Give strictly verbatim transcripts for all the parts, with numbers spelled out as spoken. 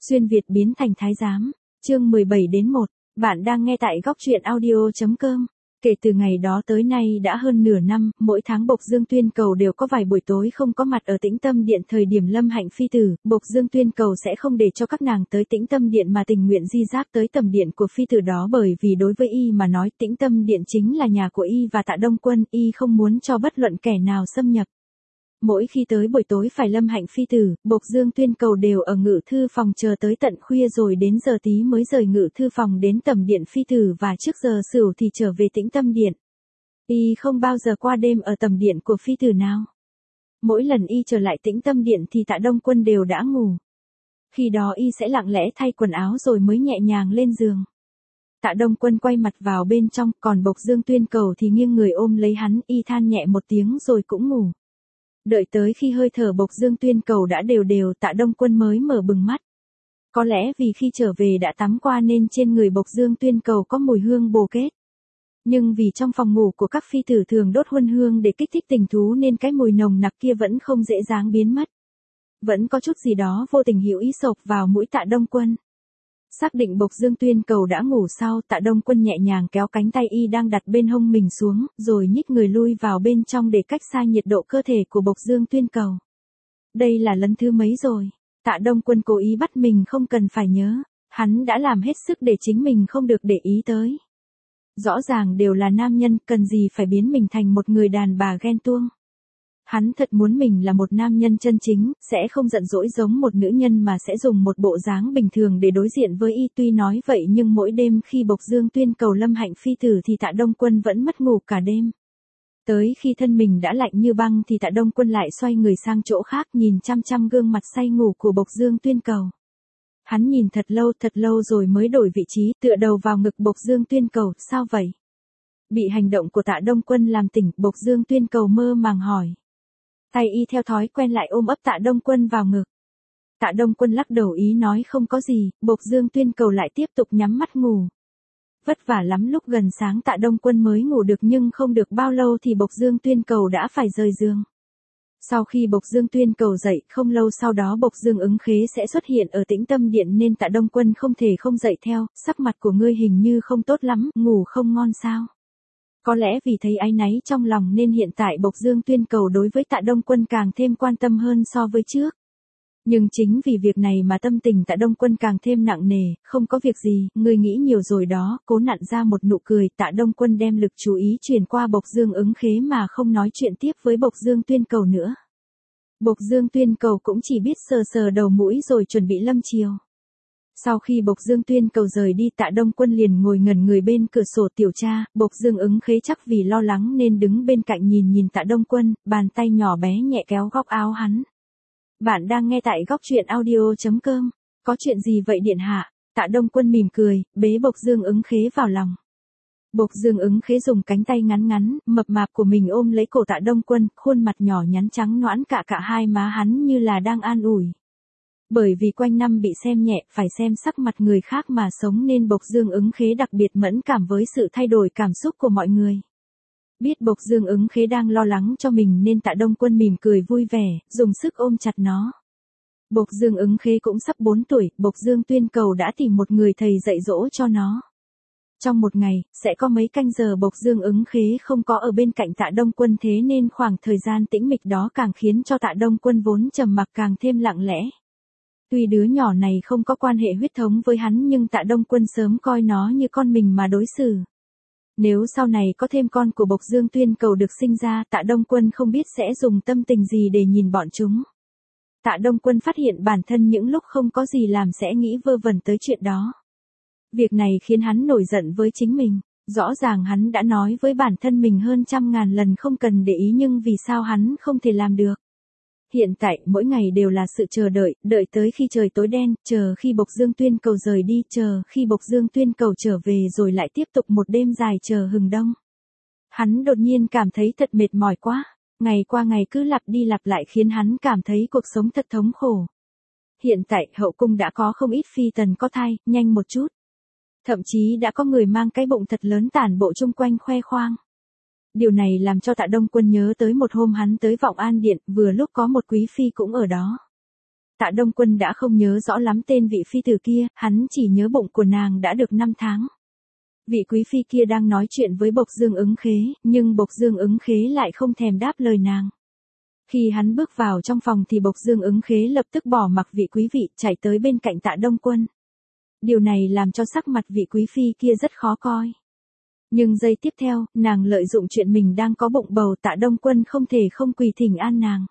Xuyên Việt biến thành thái giám, chương mười bảy đến một, bạn đang nghe tại góc truyện audio.com. Kể từ ngày đó tới nay đã hơn nửa năm, mỗi tháng Bộc Dương Tuyên Cầu đều có vài buổi tối không có mặt ở Tĩnh Tâm Điện. Thời điểm Lâm Hạnh phi tử, Bộc Dương Tuyên Cầu sẽ không để cho các nàng tới Tĩnh Tâm Điện mà tình nguyện di giáp tới tầm điện của phi tử đó, bởi vì đối với y mà nói Tĩnh Tâm Điện chính là nhà của y và Tạ Đông Quân, y không muốn cho bất luận kẻ nào xâm nhập. Mỗi khi tới buổi tối phải Lâm Hạnh phi tử, Bộc Dương Tuyên Cầu đều ở ngự thư phòng chờ tới tận khuya, rồi đến giờ tí mới rời ngự thư phòng đến tầm điện phi tử, và trước giờ sửu thì trở về Tĩnh Tâm Điện. Y không bao giờ qua đêm ở tầm điện của phi tử nào. Mỗi lần y trở lại Tĩnh Tâm Điện thì Tạ Đông Quân đều đã ngủ. Khi đó y sẽ lặng lẽ thay quần áo rồi mới nhẹ nhàng lên giường. Tạ Đông Quân quay mặt vào bên trong, còn Bộc Dương Tuyên Cầu thì nghiêng người ôm lấy hắn, y than nhẹ một tiếng rồi cũng ngủ. Đợi tới khi hơi thở Bộc Dương Tuyên Cầu đã đều đều, Tạ Đông Quân mới mở bừng mắt. Có lẽ vì khi trở về đã tắm qua nên trên người Bộc Dương Tuyên Cầu có mùi hương bồ kết. Nhưng vì trong phòng ngủ của các phi tử thường đốt huân hương để kích thích tình thú nên cái mùi nồng nặc kia vẫn không dễ dàng biến mất. Vẫn có chút gì đó vô tình hữu ý xộc vào mũi Tạ Đông Quân. Xác định Bộc Dương Tuyên Cầu đã ngủ sau, Tạ Đông Quân nhẹ nhàng kéo cánh tay y đang đặt bên hông mình xuống, rồi nhích người lui vào bên trong để cách xa nhiệt độ cơ thể của Bộc Dương Tuyên Cầu. Đây là lần thứ mấy rồi? Tạ Đông Quân cố ý bắt mình không cần phải nhớ, hắn đã làm hết sức để chính mình không được để ý tới. Rõ ràng đều là nam nhân, cần gì phải biến mình thành một người đàn bà ghen tuông. Hắn thật muốn mình là một nam nhân chân chính, sẽ không giận dỗi giống một nữ nhân mà sẽ dùng một bộ dáng bình thường để đối diện với y. Tuy nói vậy nhưng mỗi đêm khi Bộc Dương Tuyên Cầu Lâm Hạnh phi tử thì Tạ Đông Quân vẫn mất ngủ cả đêm. Tới khi thân mình đã lạnh như băng thì Tạ Đông Quân lại xoay người sang chỗ khác, nhìn chăm chăm gương mặt say ngủ của Bộc Dương Tuyên Cầu. Hắn nhìn thật lâu thật lâu rồi mới đổi vị trí, tựa đầu vào ngực Bộc Dương Tuyên Cầu. Sao vậy? Bị hành động của Tạ Đông Quân làm tỉnh, Bộc Dương Tuyên Cầu mơ màng hỏi. Tay y theo thói quen lại ôm ấp Tạ Đông Quân vào ngực. Tạ Đông Quân lắc đầu ý nói không có gì, Bộc Dương Tuyên Cầu lại tiếp tục nhắm mắt ngủ. Vất vả lắm lúc gần sáng Tạ Đông Quân mới ngủ được, nhưng không được bao lâu thì Bộc Dương Tuyên Cầu đã phải rời giường. Sau khi Bộc Dương Tuyên Cầu dậy, không lâu sau đó Bộc Dương Ứng Khế sẽ xuất hiện ở Tĩnh Tâm Điện nên Tạ Đông Quân không thể không dậy theo. Sắc mặt của ngươi hình như không tốt lắm, ngủ không ngon sao? Có lẽ vì thấy áy náy trong lòng nên hiện tại Bộc Dương Tuyên Cầu đối với Tạ Đông Quân càng thêm quan tâm hơn so với trước. Nhưng chính vì việc này mà tâm tình Tạ Đông Quân càng thêm nặng nề. Không có việc gì, ngươi nghĩ nhiều rồi đó, cố nặn ra một nụ cười. Tạ Đông Quân đem lực chú ý chuyển qua Bộc Dương Ứng Khế mà không nói chuyện tiếp với Bộc Dương Tuyên Cầu nữa. Bộc Dương Tuyên Cầu cũng chỉ biết sờ sờ đầu mũi rồi chuẩn bị lâm chiều. Sau khi Bộc Dương Tuyên Cầu rời đi, Tạ Đông Quân liền ngồi ngẩn người bên cửa sổ tiểu tra. Bộc Dương Ứng Khế chắc vì lo lắng nên đứng bên cạnh nhìn nhìn Tạ Đông Quân, bàn tay nhỏ bé nhẹ kéo góc áo hắn. Bạn đang nghe tại góc truyện audio.com. Có chuyện gì vậy điện hạ? Tạ Đông Quân mỉm cười, bế Bộc Dương Ứng Khế vào lòng. Bộc Dương Ứng Khế dùng cánh tay ngắn ngắn, mập mạp của mình ôm lấy cổ Tạ Đông Quân, khuôn mặt nhỏ nhắn trắng nõn cả cả hai má hắn như là đang an ủi. Bởi vì quanh năm bị xem nhẹ, phải xem sắc mặt người khác mà sống nên Bộc Dương Ứng Khế đặc biệt mẫn cảm với sự thay đổi cảm xúc của mọi người. Biết Bộc Dương Ứng Khế đang lo lắng cho mình nên Tạ Đông Quân mỉm cười vui vẻ, dùng sức ôm chặt nó. Bộc Dương Ứng Khế cũng sắp bốn tuổi, Bộc Dương Tuyên Cầu đã tìm một người thầy dạy dỗ cho nó. Trong một ngày, sẽ có mấy canh giờ Bộc Dương Ứng Khế không có ở bên cạnh Tạ Đông Quân, thế nên khoảng thời gian tĩnh mịch đó càng khiến cho Tạ Đông Quân vốn trầm mặc càng thêm lặng lẽ. Tuy đứa nhỏ này không có quan hệ huyết thống với hắn nhưng Tạ Đông Quân sớm coi nó như con mình mà đối xử. Nếu sau này có thêm con của Bộc Dương Tuyên Cầu được sinh ra, Tạ Đông Quân không biết sẽ dùng tâm tình gì để nhìn bọn chúng. Tạ Đông Quân phát hiện bản thân những lúc không có gì làm sẽ nghĩ vơ vẩn tới chuyện đó. Việc này khiến hắn nổi giận với chính mình. Rõ ràng hắn đã nói với bản thân mình hơn trăm ngàn lần không cần để ý, nhưng vì sao hắn không thể làm được. Hiện tại mỗi ngày đều là sự chờ đợi, đợi tới khi trời tối đen, chờ khi Bộc Dương Tuyên Cầu rời đi, chờ khi Bộc Dương Tuyên Cầu trở về, rồi lại tiếp tục một đêm dài chờ hừng đông. Hắn đột nhiên cảm thấy thật mệt mỏi quá, ngày qua ngày cứ lặp đi lặp lại khiến hắn cảm thấy cuộc sống thật thống khổ. Hiện tại hậu cung đã có không ít phi tần có thai, nhanh một chút. Thậm chí đã có người mang cái bụng thật lớn tản bộ chung quanh khoe khoang. Điều này làm cho Tạ Đông Quân nhớ tới một hôm hắn tới Vọng An Điện, vừa lúc có một quý phi cũng ở đó. Tạ Đông Quân đã không nhớ rõ lắm tên vị phi tử kia, hắn chỉ nhớ bụng của nàng đã được năm tháng. Vị quý phi kia đang nói chuyện với Bộc Dương Ứng Khế, nhưng Bộc Dương Ứng Khế lại không thèm đáp lời nàng. Khi hắn bước vào trong phòng thì Bộc Dương Ứng Khế lập tức bỏ mặc vị quý vị, chạy tới bên cạnh Tạ Đông Quân. Điều này làm cho sắc mặt vị quý phi kia rất khó coi. Nhưng giây tiếp theo, nàng lợi dụng chuyện mình đang có bụng bầu, Tạ Đông Quân không thể không quỳ thỉnh an nàng.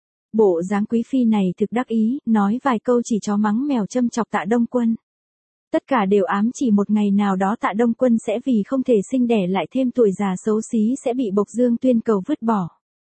Bộ dáng quý phi này thực đắc ý, nói vài câu chỉ chó mắng mèo châm chọc Tạ Đông Quân. Tất cả đều ám chỉ một ngày nào đó Tạ Đông Quân sẽ vì không thể sinh đẻ lại thêm tuổi già xấu xí sẽ bị Bộc Dương Tuyên Cầu vứt bỏ.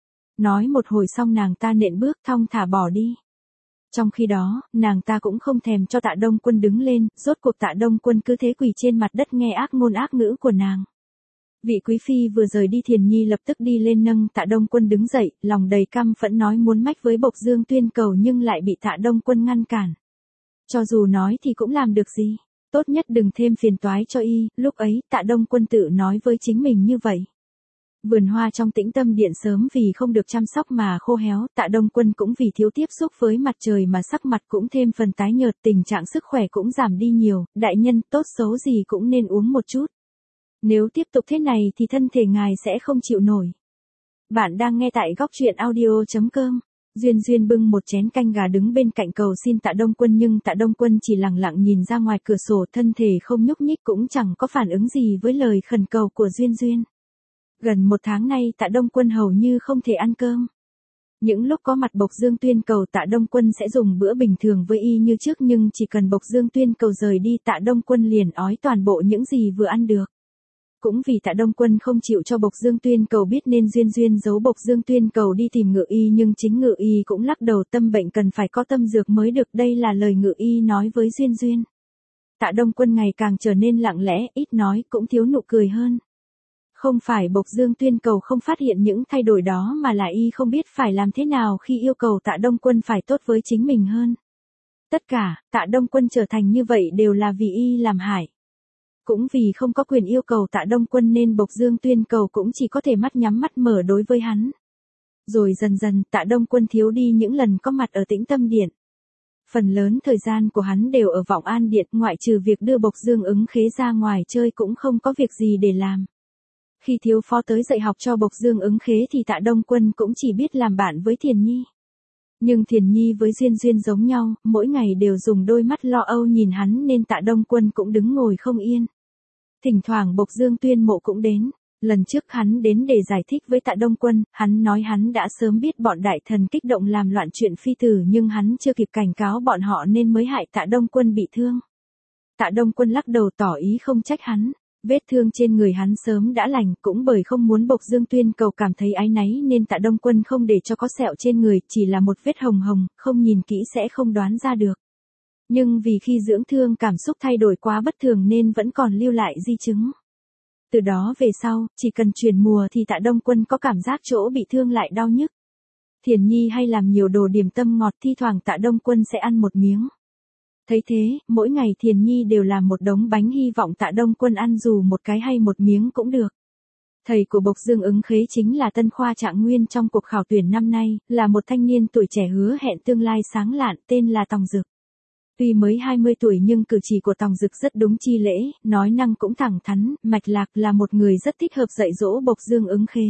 Nói một hồi xong nàng ta nện bước thong thả bỏ đi. Trong khi đó, nàng ta cũng không thèm cho Tạ Đông Quân đứng lên, rốt cuộc Tạ Đông Quân cứ thế quỳ trên mặt đất nghe ác ngôn ác ngữ của nàng. Vị quý phi vừa rời đi Thiền Nhi lập tức đi lên nâng Tạ Đông Quân đứng dậy, lòng đầy căm phẫn nói muốn mách với Bộc Dương Tuyên Cầu nhưng lại bị Tạ Đông Quân ngăn cản. Cho dù nói thì cũng làm được gì, tốt nhất đừng thêm phiền toái cho y, lúc ấy Tạ Đông Quân tự nói với chính mình như vậy. Vườn hoa trong Tĩnh Tâm Điện sớm vì không được chăm sóc mà khô héo, Tạ Đông Quân cũng vì thiếu tiếp xúc với mặt trời mà sắc mặt cũng thêm phần tái nhợt, tình trạng sức khỏe cũng giảm đi nhiều, đại nhân tốt xấu gì cũng nên uống một chút. Nếu tiếp tục thế này thì thân thể ngài sẽ không chịu nổi. Bạn đang nghe tại góc truyện audio chấm com. Duyên Duyên bưng một chén canh gà đứng bên cạnh cầu xin Tạ Đông Quân nhưng Tạ Đông Quân chỉ lặng lặng nhìn ra ngoài cửa sổ, thân thể không nhúc nhích cũng chẳng có phản ứng gì với lời khẩn cầu của Duyên Duyên. Gần một tháng nay Tạ Đông Quân hầu như không thể ăn cơm. Những lúc có mặt Bộc Dương Tuyên Cầu Tạ Đông Quân sẽ dùng bữa bình thường với y như trước nhưng chỉ cần Bộc Dương Tuyên Cầu rời đi Tạ Đông Quân liền ói toàn bộ những gì vừa ăn được. Cũng vì Tạ Đông Quân không chịu cho Bộc Dương Tuyên Cầu biết nên Duyên Duyên giấu Bộc Dương Tuyên Cầu đi tìm Ngự Y nhưng chính Ngự Y cũng lắc đầu, tâm bệnh cần phải có tâm dược mới được, đây là lời Ngự Y nói với Duyên Duyên. Tạ Đông Quân ngày càng trở nên lặng lẽ, ít nói cũng thiếu nụ cười hơn. Không phải Bộc Dương Tuyên Cầu không phát hiện những thay đổi đó mà là y không biết phải làm thế nào khi yêu cầu Tạ Đông Quân phải tốt với chính mình hơn. Tất cả, Tạ Đông Quân trở thành như vậy đều là vì y làm hại. Cũng vì không có quyền yêu cầu Tạ Đông Quân nên Bộc Dương Tuyên Cầu cũng chỉ có thể mắt nhắm mắt mở đối với hắn. Rồi dần dần Tạ Đông Quân thiếu đi những lần có mặt ở Tĩnh Tâm Điện. Phần lớn thời gian của hắn đều ở Vọng An Điện, ngoại trừ việc đưa Bộc Dương Ứng Khế ra ngoài chơi cũng không có việc gì để làm. Khi thiếu phó tới dạy học cho Bộc Dương Ứng Khế thì Tạ Đông Quân cũng chỉ biết làm bạn với Thiền Nhi. Nhưng Thiền Nhi với Duyên Duyên giống nhau, mỗi ngày đều dùng đôi mắt lo âu nhìn hắn nên Tạ Đông Quân cũng đứng ngồi không yên. Thỉnh thoảng Bộc Dương Tuyên Mộ cũng đến. Lần trước hắn đến để giải thích với Tạ Đông Quân, hắn nói hắn đã sớm biết bọn đại thần kích động làm loạn chuyện phi tử nhưng hắn chưa kịp cảnh cáo bọn họ nên mới hại Tạ Đông Quân bị thương. Tạ Đông Quân lắc đầu tỏ ý không trách hắn. Vết thương trên người hắn sớm đã lành, cũng bởi không muốn Bộc Dương Tuyên Cầu cảm thấy áy náy nên Tạ Đông Quân không để cho có sẹo trên người, chỉ là một vết hồng hồng, không nhìn kỹ sẽ không đoán ra được. Nhưng vì khi dưỡng thương cảm xúc thay đổi quá bất thường nên vẫn còn lưu lại di chứng. Từ đó về sau, chỉ cần chuyển mùa thì Tạ Đông Quân có cảm giác chỗ bị thương lại đau nhức. Thiền Nhi hay làm nhiều đồ điểm tâm ngọt, thi thoảng Tạ Đông Quân sẽ ăn một miếng. Thấy thế, mỗi ngày Thiền Nhi đều làm một đống bánh hy vọng Tạ Đông Quân ăn dù một cái hay một miếng cũng được. Thầy của Bộc Dương Ứng Khế chính là Tân Khoa Trạng Nguyên trong cuộc khảo tuyển năm nay, là một thanh niên tuổi trẻ hứa hẹn tương lai sáng lạn, tên là Tòng Dực. Tuy mới hai mươi tuổi nhưng cử chỉ của Tòng Dực rất đúng chi lễ, nói năng cũng thẳng thắn, mạch lạc, là một người rất thích hợp dạy dỗ Bộc Dương Ứng Khế.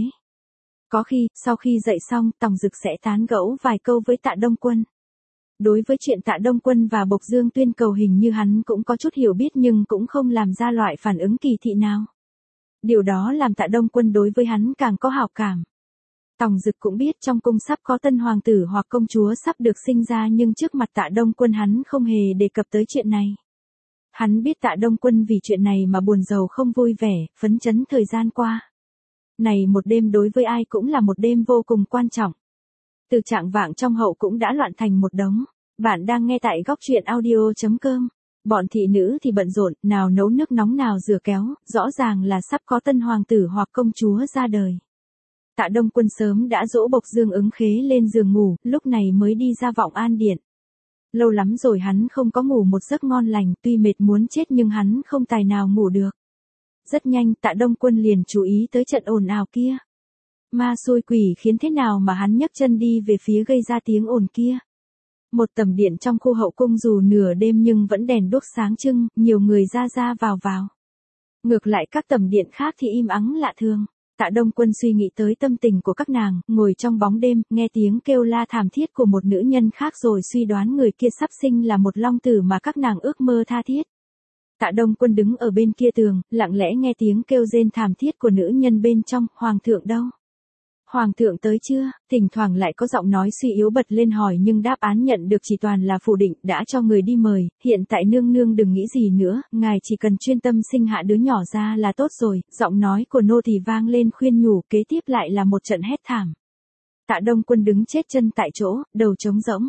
Có khi, sau khi dạy xong, Tòng Dực sẽ tán gẫu vài câu với Tạ Đông Quân. Đối với chuyện Tạ Đông Quân và Bộc Dương Tuyên Cầu hình như hắn cũng có chút hiểu biết nhưng cũng không làm ra loại phản ứng kỳ thị nào. Điều đó làm Tạ Đông Quân đối với hắn càng có hảo cảm. Tòng Dực cũng biết trong cung sắp có tân hoàng tử hoặc công chúa sắp được sinh ra nhưng trước mặt Tạ Đông Quân hắn không hề đề cập tới chuyện này. Hắn biết Tạ Đông Quân vì chuyện này mà buồn rầu không vui vẻ, phấn chấn thời gian qua. Này một đêm đối với ai cũng là một đêm vô cùng quan trọng. Từ trạng vạng trong hậu cũng đã loạn thành một đống. Bạn đang nghe tại góc truyện audio chấm com. Bọn thị nữ thì bận rộn, nào nấu nước nóng nào rửa kéo, rõ ràng là sắp có tân hoàng tử hoặc công chúa ra đời. Tạ Đông Quân sớm đã dỗ Bộc Dương Ứng Khế lên giường ngủ, lúc này mới đi ra Vọng An Điện. Lâu lắm rồi hắn không có ngủ một giấc ngon lành, tuy mệt muốn chết nhưng hắn không tài nào ngủ được. Rất nhanh Tạ Đông Quân liền chú ý tới trận ồn ào kia. Ma xui quỷ khiến thế nào mà hắn nhấc chân đi về phía gây ra tiếng ồn kia. Một tầm điện trong khu hậu cung dù nửa đêm nhưng vẫn đèn đuốc sáng trưng, nhiều người ra ra vào vào. Ngược lại các tầm điện khác thì im ắng lạ thường. Tạ Đông Quân suy nghĩ tới tâm tình của các nàng, ngồi trong bóng đêm, nghe tiếng kêu la thảm thiết của một nữ nhân khác rồi suy đoán người kia sắp sinh là một long tử mà các nàng ước mơ tha thiết. Tạ Đông Quân đứng ở bên kia tường, lặng lẽ nghe tiếng kêu rên thảm thiết của nữ nhân bên trong, hoàng thượng đâu? Hoàng thượng tới chưa? Thỉnh thoảng lại có giọng nói suy yếu bật lên hỏi nhưng đáp án nhận được chỉ toàn là phủ định, đã cho người đi mời, hiện tại nương nương đừng nghĩ gì nữa, ngài chỉ cần chuyên tâm sinh hạ đứa nhỏ ra là tốt rồi, giọng nói của nô tỳ vang lên khuyên nhủ, kế tiếp lại là một trận hét thảm. Tạ Đông Quân đứng chết chân tại chỗ, đầu trống rỗng.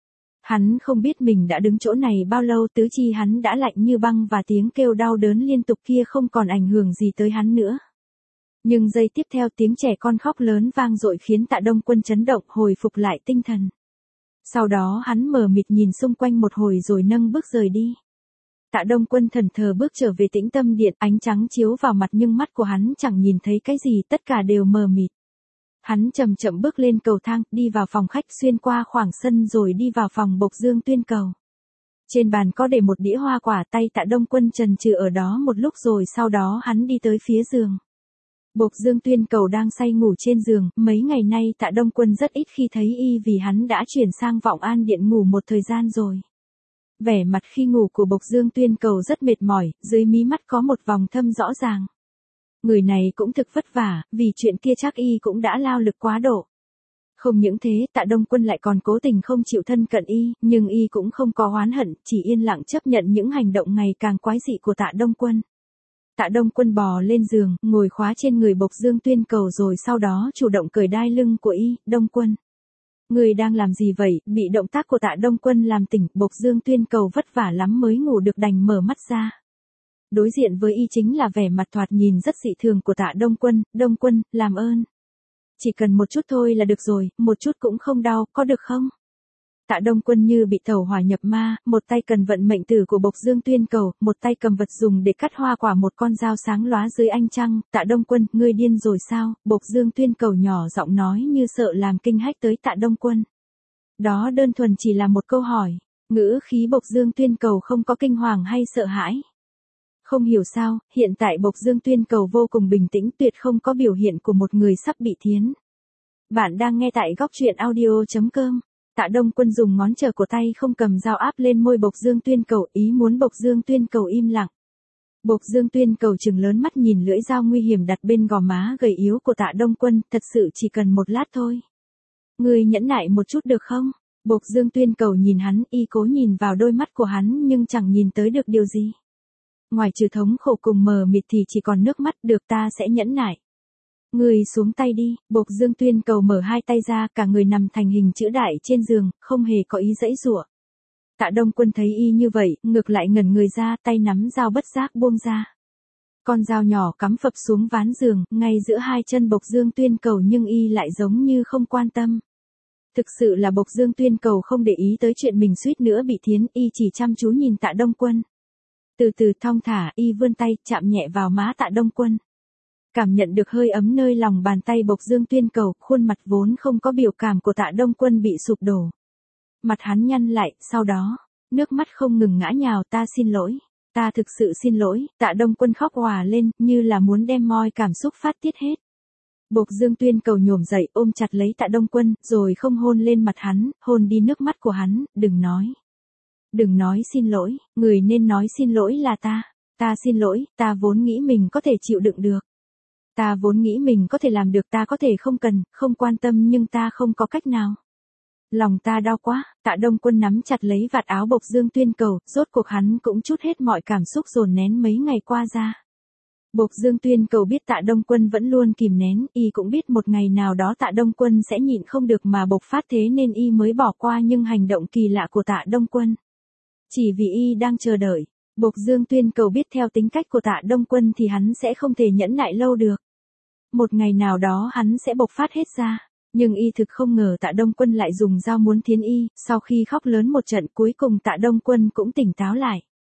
Hắn không biết mình đã đứng chỗ này bao lâu, tứ chi hắn đã lạnh như băng và tiếng kêu đau đớn liên tục kia không còn ảnh hưởng gì tới hắn nữa. Nhưng giây tiếp theo tiếng trẻ con khóc lớn vang dội khiến Tạ Đông Quân chấn động, hồi phục lại tinh thần. Sau đó hắn mờ mịt nhìn xung quanh một hồi rồi nâng bước rời đi. Tạ Đông Quân thẫn thờ bước trở về Tĩnh Tâm Điện, ánh trắng chiếu vào mặt nhưng mắt của hắn chẳng nhìn thấy cái gì, tất cả đều mờ mịt. Hắn chậm chậm bước lên cầu thang, đi vào phòng khách, xuyên qua khoảng sân rồi đi vào phòng Bộc Dương Tuyên Cầu. Trên bàn có để một đĩa hoa quả, tay Tạ Đông Quân chần chừ ở đó một lúc rồi sau đó hắn đi tới phía giường. Bộc Dương Tuyên Cầu đang say ngủ trên giường, mấy ngày nay Tạ Đông Quân rất ít khi thấy y vì hắn đã chuyển sang Vọng An Điện ngủ một thời gian rồi. Vẻ mặt khi ngủ của Bộc Dương Tuyên Cầu rất mệt mỏi, dưới mí mắt có một vòng thâm rõ ràng. Người này cũng thực vất vả, vì chuyện kia chắc y cũng đã lao lực quá độ. Không những thế, Tạ Đông Quân lại còn cố tình không chịu thân cận y, nhưng y cũng không có oán hận, chỉ yên lặng chấp nhận những hành động ngày càng quái dị của Tạ Đông Quân. Tạ Đông Quân bò lên giường, ngồi khóa trên người Bộc Dương Tuyên Cầu rồi sau đó chủ động cởi đai lưng của y. Đông Quân, người đang làm gì vậy? Bị động tác của Tạ Đông Quân làm tỉnh, Bộc Dương Tuyên Cầu vất vả lắm mới ngủ được đành mở mắt ra. Đối diện với y chính là vẻ mặt thoạt nhìn rất dị thường của Tạ Đông Quân. Đông Quân, làm ơn. Chỉ cần một chút thôi là được rồi, một chút cũng không đau, có được không? Tạ Đông Quân như bị tẩu hỏa nhập ma, một tay cần vận mệnh tử của Bộc Dương Tuyên Cầu, một tay cầm vật dùng để cắt hoa quả, một con dao sáng lóa dưới ánh trăng. Tạ Đông Quân, ngươi điên rồi sao? Bộc Dương Tuyên Cầu nhỏ giọng nói như sợ làm kinh hách tới Tạ Đông Quân. Đó đơn thuần chỉ là một câu hỏi, ngữ khí Bộc Dương Tuyên Cầu không có kinh hoàng hay sợ hãi. Không hiểu sao, hiện tại Bộc Dương Tuyên Cầu vô cùng bình tĩnh, tuyệt không có biểu hiện của một người sắp bị thiến. Bạn đang nghe tại góc truyện audio chấm com. Tạ Đông Quân dùng ngón trỏ của tay không cầm dao áp lên môi Bộc Dương Tuyên Cầu, ý muốn Bộc Dương Tuyên Cầu im lặng. Bộc Dương Tuyên Cầu trừng lớn mắt nhìn lưỡi dao nguy hiểm đặt bên gò má gầy yếu của Tạ Đông Quân, thật sự chỉ cần một lát thôi. Ngươi nhẫn nại một chút được không? Bộc Dương Tuyên Cầu nhìn hắn, y cố nhìn vào đôi mắt của hắn nhưng chẳng nhìn tới được điều gì. Ngoài trừ thống khổ cùng mờ mịt thì chỉ còn nước mắt, được ta sẽ nhẫn nại. Người xuống tay đi. Bộc Dương Tuyên Cầu mở hai tay ra, cả người nằm thành hình chữ đại trên giường, không hề có ý giãy giụa. Tạ Đông Quân thấy y như vậy, ngược lại ngẩn người ra, tay nắm dao bất giác buông ra. Con dao nhỏ cắm phập xuống ván giường, ngay giữa hai chân Bộc Dương Tuyên Cầu nhưng y lại giống như không quan tâm. Thực sự là Bộc Dương Tuyên Cầu không để ý tới chuyện mình suýt nữa bị thiến, y chỉ chăm chú nhìn Tạ Đông Quân. Từ từ thong thả, y vươn tay, chạm nhẹ vào má Tạ Đông Quân. Cảm nhận được hơi ấm nơi lòng bàn tay Bộc Dương Tuyên Cầu, khuôn mặt vốn không có biểu cảm của Tạ Đông Quân bị sụp đổ. Mặt hắn nhăn lại, sau đó, nước mắt không ngừng ngã nhào, ta xin lỗi, ta thực sự xin lỗi. Tạ Đông Quân khóc òa lên, như là muốn đem mọi cảm xúc phát tiết hết. Bộc Dương Tuyên Cầu nhổm dậy, ôm chặt lấy Tạ Đông Quân, rồi không hôn lên mặt hắn, hôn đi nước mắt của hắn, đừng nói. Đừng nói xin lỗi, người nên nói xin lỗi là ta. Ta xin lỗi, ta vốn nghĩ mình có thể chịu đựng được. Ta vốn nghĩ mình có thể làm được, ta có thể không cần, không quan tâm nhưng ta không có cách nào. Lòng ta đau quá. Tạ Đông Quân nắm chặt lấy vạt áo Bộc Dương Tuyên Cầu, rốt cuộc hắn cũng trút hết mọi cảm xúc dồn nén mấy ngày qua ra. Bộc Dương Tuyên Cầu biết Tạ Đông Quân vẫn luôn kìm nén, y cũng biết một ngày nào đó Tạ Đông Quân sẽ nhịn không được mà bộc phát, thế nên y mới bỏ qua nhưng hành động kỳ lạ của Tạ Đông Quân. Chỉ vì y đang chờ đợi. Bộc Dương Tuyên Cầu biết theo tính cách của Tạ Đông Quân thì hắn sẽ không thể nhẫn nại lâu được. Một ngày nào đó hắn sẽ bộc phát hết ra. Nhưng y thực không ngờ Tạ Đông Quân lại dùng dao muốn thiến y, sau khi khóc lớn một trận cuối cùng Tạ Đông Quân cũng tỉnh táo lại.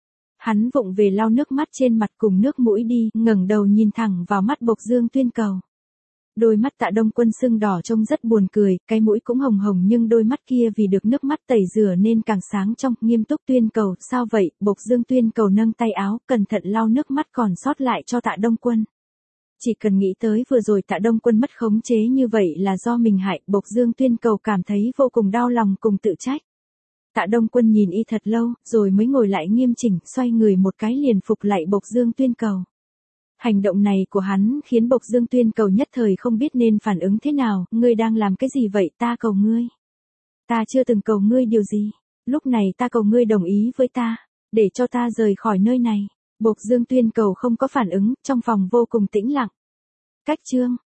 Hắn vụng về lau nước mắt trên mặt cùng nước mũi đi, ngẩng đầu nhìn thẳng vào mắt Bộc Dương Tuyên Cầu. Đôi mắt Tạ Đông Quân sưng đỏ trông rất buồn cười, cái mũi cũng hồng hồng nhưng đôi mắt kia vì được nước mắt tẩy rửa nên càng sáng trong, nghiêm túc tuyên cầu, sao vậy, Bộc Dương tuyên cầu nâng tay áo, cẩn thận lau nước mắt còn sót lại cho Tạ Đông Quân. Chỉ cần nghĩ tới vừa rồi Tạ Đông Quân mất khống chế như vậy là do mình hại, Bộc Dương tuyên cầu cảm thấy vô cùng đau lòng cùng tự trách. Tạ Đông Quân nhìn y thật lâu, rồi mới ngồi lại nghiêm chỉnh, xoay người một cái liền phục lại Bộc Dương tuyên cầu. Hành động này của hắn khiến Bộc Dương tuyên cầu nhất thời không biết nên phản ứng thế nào, ngươi đang làm cái gì vậy, ta cầu ngươi. Ta chưa từng cầu ngươi điều gì, lúc này ta cầu ngươi đồng ý với ta, để cho ta rời khỏi nơi này. Bộc Dương tuyên cầu không có phản ứng, trong phòng vô cùng tĩnh lặng. Cách chương